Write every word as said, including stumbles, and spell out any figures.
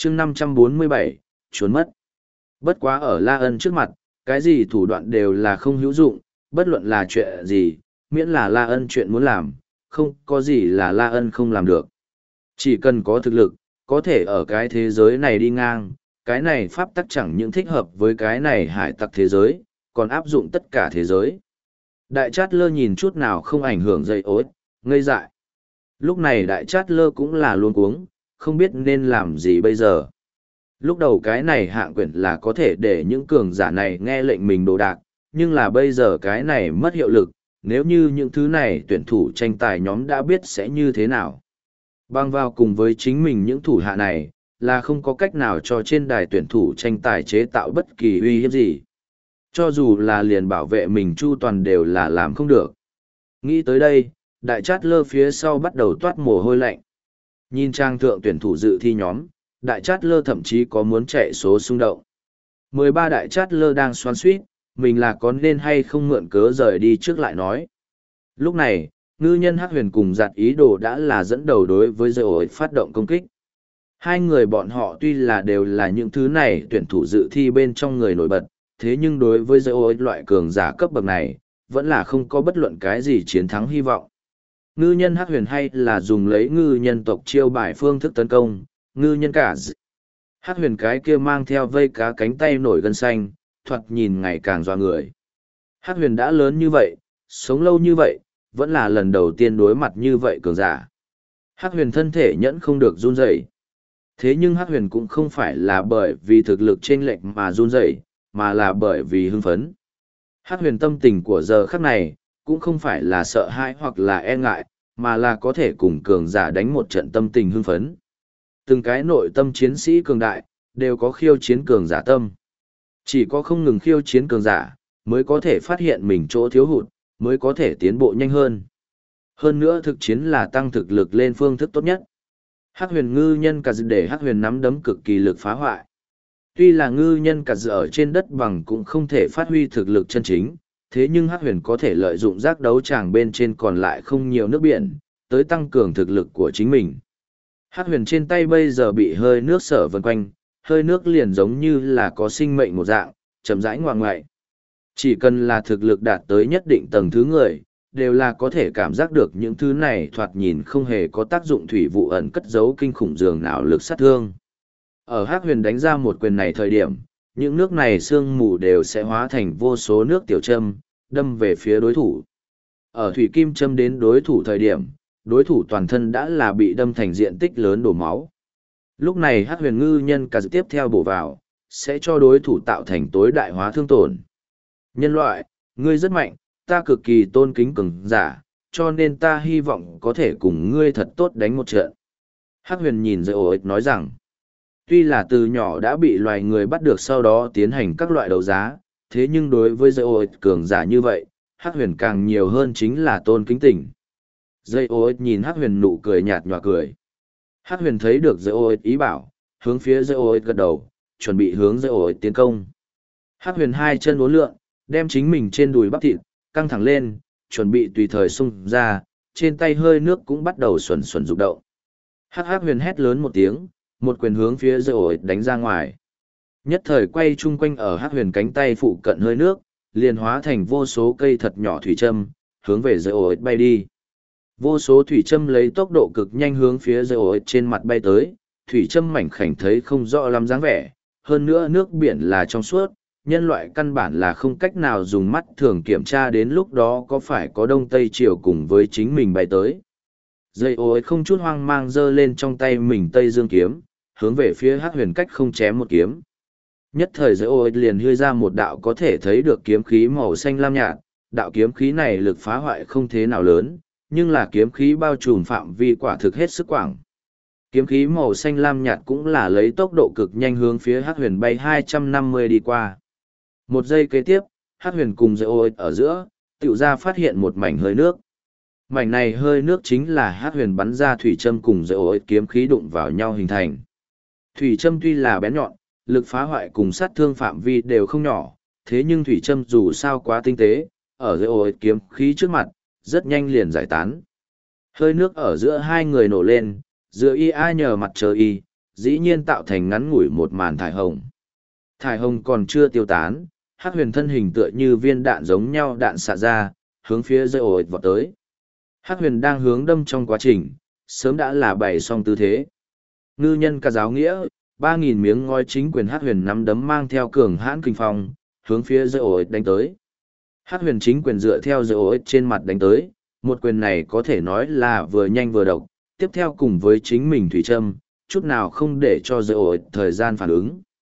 chương năm trăm bốn mươi bảy, trốn mất. Bất quá ở La Ân trước mặt, cái gì thủ đoạn đều là không hữu dụng, bất luận là chuyện gì, miễn là La Ân chuyện muốn làm, không có gì là La Ân không làm được. Chỉ cần có thực lực, có thể ở cái thế giới này đi ngang, cái này pháp tắc chẳng những thích hợp với cái này hải tặc thế giới, còn áp dụng tất cả thế giới. Đại Chát Lơ nhìn chút nào không ảnh hưởng dây ối, ngây dại. Lúc này Đại Chát Lơ cũng là luống cuống, không biết nên làm gì bây giờ. Lúc đầu cái này hạng quyển là có thể để những cường giả này nghe lệnh mình đồ đạc, nhưng là bây giờ cái này mất hiệu lực, nếu như những thứ này tuyển thủ tranh tài nhóm đã biết sẽ như thế nào. Bang vào cùng với chính mình những thủ hạ này, là không có cách nào cho trên đài tuyển thủ tranh tài chế tạo bất kỳ uy hiếp gì. Cho dù là liền bảo vệ mình chu toàn đều là làm không được. Nghĩ tới đây, Đại Chát Lơ phía sau bắt đầu toát mồ hôi lạnh. Nhìn trang thượng tuyển thủ dự thi nhóm, Đại Chát Lơ thậm chí có muốn chạy số xung động. mười ba Đại Chát Lơ đang xoắn xuýt, mình là có nên hay không mượn cớ rời đi trước lại nói. Lúc này, ngư nhân Hắc Huyền cùng giặt ý đồ đã là dẫn đầu đối với dây ổi phát động công kích. Hai người bọn họ tuy là đều là những thứ này tuyển thủ dự thi bên trong người nổi bật, thế nhưng đối với dây ổi loại cường giả cấp bậc này, vẫn là không có bất luận cái gì chiến thắng hy vọng. Ngư nhân Hắc Huyền hay là dùng lấy ngư nhân tộc chiêu bài phương thức tấn công, ngư nhân cả d... Hắc Huyền cái kia mang theo vây cá cánh tay nổi gân xanh, thoạt nhìn ngày càng dọa người. Hắc Huyền đã lớn như vậy, sống lâu như vậy, vẫn là lần đầu tiên đối mặt như vậy cường giả. Hắc Huyền thân thể nhẫn không được run rẩy. Thế nhưng Hắc Huyền cũng không phải là bởi vì thực lực chênh lệch mà run rẩy, mà là bởi vì hưng phấn. Hắc Huyền tâm tình của giờ khắc này, cũng không phải là sợ hãi hoặc là e ngại, mà là có thể cùng cường giả đánh một trận tâm tình hưng phấn. Từng cái nội tâm chiến sĩ cường đại, đều có khiêu chiến cường giả tâm. Chỉ có không ngừng khiêu chiến cường giả, mới có thể phát hiện mình chỗ thiếu hụt, mới có thể tiến bộ nhanh hơn. Hơn nữa thực chiến là tăng thực lực lên phương thức tốt nhất. Hắc Huyền ngư nhân cả dự để Hắc Huyền nắm đấm cực kỳ lực phá hoại. Tuy là ngư nhân cả dự ở trên đất bằng cũng không thể phát huy thực lực chân chính, thế nhưng Hắc Huyền có thể lợi dụng giác đấu tràng bên trên còn lại không nhiều nước biển, tới tăng cường thực lực của chính mình. Hắc Huyền trên tay bây giờ bị hơi nước sở vần quanh, hơi nước liền giống như là có sinh mệnh một dạng, chậm rãi ngoạng ngoại. Chỉ cần là thực lực đạt tới nhất định tầng thứ người, đều là có thể cảm giác được những thứ này thoạt nhìn không hề có tác dụng thủy vụ ẩn cất giấu kinh khủng dường nào lực sát thương. Ở Hắc Huyền đánh ra một quyền này thời điểm, những nước này sương mù đều sẽ hóa thành vô số nước tiểu châm, đâm về phía đối thủ. Ở thủy kim châm đến đối thủ thời điểm, đối thủ toàn thân đã là bị đâm thành diện tích lớn đổ máu. Lúc này Hắc Huyền ngư nhân cả tiếp theo bổ vào, sẽ cho đối thủ tạo thành tối đại hóa thương tổn. Nhân loại, ngươi rất mạnh, ta cực kỳ tôn kính cường giả, cho nên ta hy vọng có thể cùng ngươi thật tốt đánh một trận. Hắc Huyền nhìn Dây Ổ nói rằng, tuy là từ nhỏ đã bị loài người bắt được sau đó tiến hành các loại đấu giá, thế nhưng đối với Dây Ổ cường giả như vậy, Hắc Huyền càng nhiều hơn chính là tôn kính tình. Dây Ổ nhìn Hắc Huyền nụ cười nhạt nhòa cười. Hắc Huyền thấy được Dây Ổ ý bảo, hướng phía Dây Ổ gật đầu, chuẩn bị hướng Dây Ổ tiến công. Hắc Huyền hai chân uốn lượn, đem chính mình trên đùi bắp thịt, căng thẳng lên, chuẩn bị tùy thời xung ra, trên tay hơi nước cũng bắt đầu xuẩn xuẩn rụng động. Hắc Hắc Huyền hét lớn một tiếng, một quyền hướng phía Dây Ổ đánh ra ngoài. Nhất thời quay chung quanh ở Hắc Huyền cánh tay phụ cận hơi nước, liền hóa thành vô số cây thật nhỏ thủy châm, hướng về Dây Ổ bay đi. Vô số thủy châm lấy tốc độ cực nhanh hướng phía Dây Ổ trên mặt bay tới, thủy châm mảnh khảnh thấy không rõ lắm dáng vẻ, hơn nữa nước biển là trong suốt, nhân loại căn bản là không cách nào dùng mắt thường kiểm tra đến lúc đó có phải có đông tây chiều cùng với chính mình bay tới. Dây ô không chút hoang mang giơ lên trong tay mình tây dương kiếm, hướng về phía Hắc Huyền cách không chém một kiếm. Nhất thời dây ô liền hươi ra một đạo có thể thấy được kiếm khí màu xanh lam nhạt, đạo kiếm khí này lực phá hoại không thế nào lớn, nhưng là kiếm khí bao trùm phạm vi quả thực hết sức quảng. Kiếm khí màu xanh lam nhạt cũng là lấy tốc độ cực nhanh hướng phía Hắc Huyền bay hai trăm năm mươi đi qua. Một giây kế tiếp, Hắc Huyền cùng Dây Ô ở giữa, tiểu ra phát hiện một mảnh hơi nước. Mảnh này hơi nước chính là Hắc Huyền bắn ra thủy châm cùng Dây Ô kiếm khí đụng vào nhau hình thành. Thủy châm tuy là bén nhọn, lực phá hoại cùng sát thương phạm vi đều không nhỏ, thế nhưng thủy châm dù sao quá tinh tế, ở Dây Ô kiếm khí trước mặt, rất nhanh liền giải tán. Hơi nước ở giữa hai người nổ lên, giữa y a nhờ mặt trời y, dĩ nhiên tạo thành ngắn ngủi một màn thải hồng. Thải hồng còn chưa tiêu tán, Hắc Huyền thân hình tựa như viên đạn giống nhau đạn xạ ra, hướng phía dây ổi vọt tới. Hắc Huyền đang hướng đâm trong quá trình, sớm đã là bày xong tư thế. Ngư nhân ca giáo nghĩa, ba nghìn miếng ngói chính quyền Hắc Huyền nắm đấm mang theo cường hãn kinh phong, hướng phía dây ổi đánh tới. Hắc Huyền chính quyền dựa theo dây ổi trên mặt đánh tới, một quyền này có thể nói là vừa nhanh vừa độc, tiếp theo cùng với chính mình thủy châm, chút nào không để cho dây ổi thời gian phản ứng.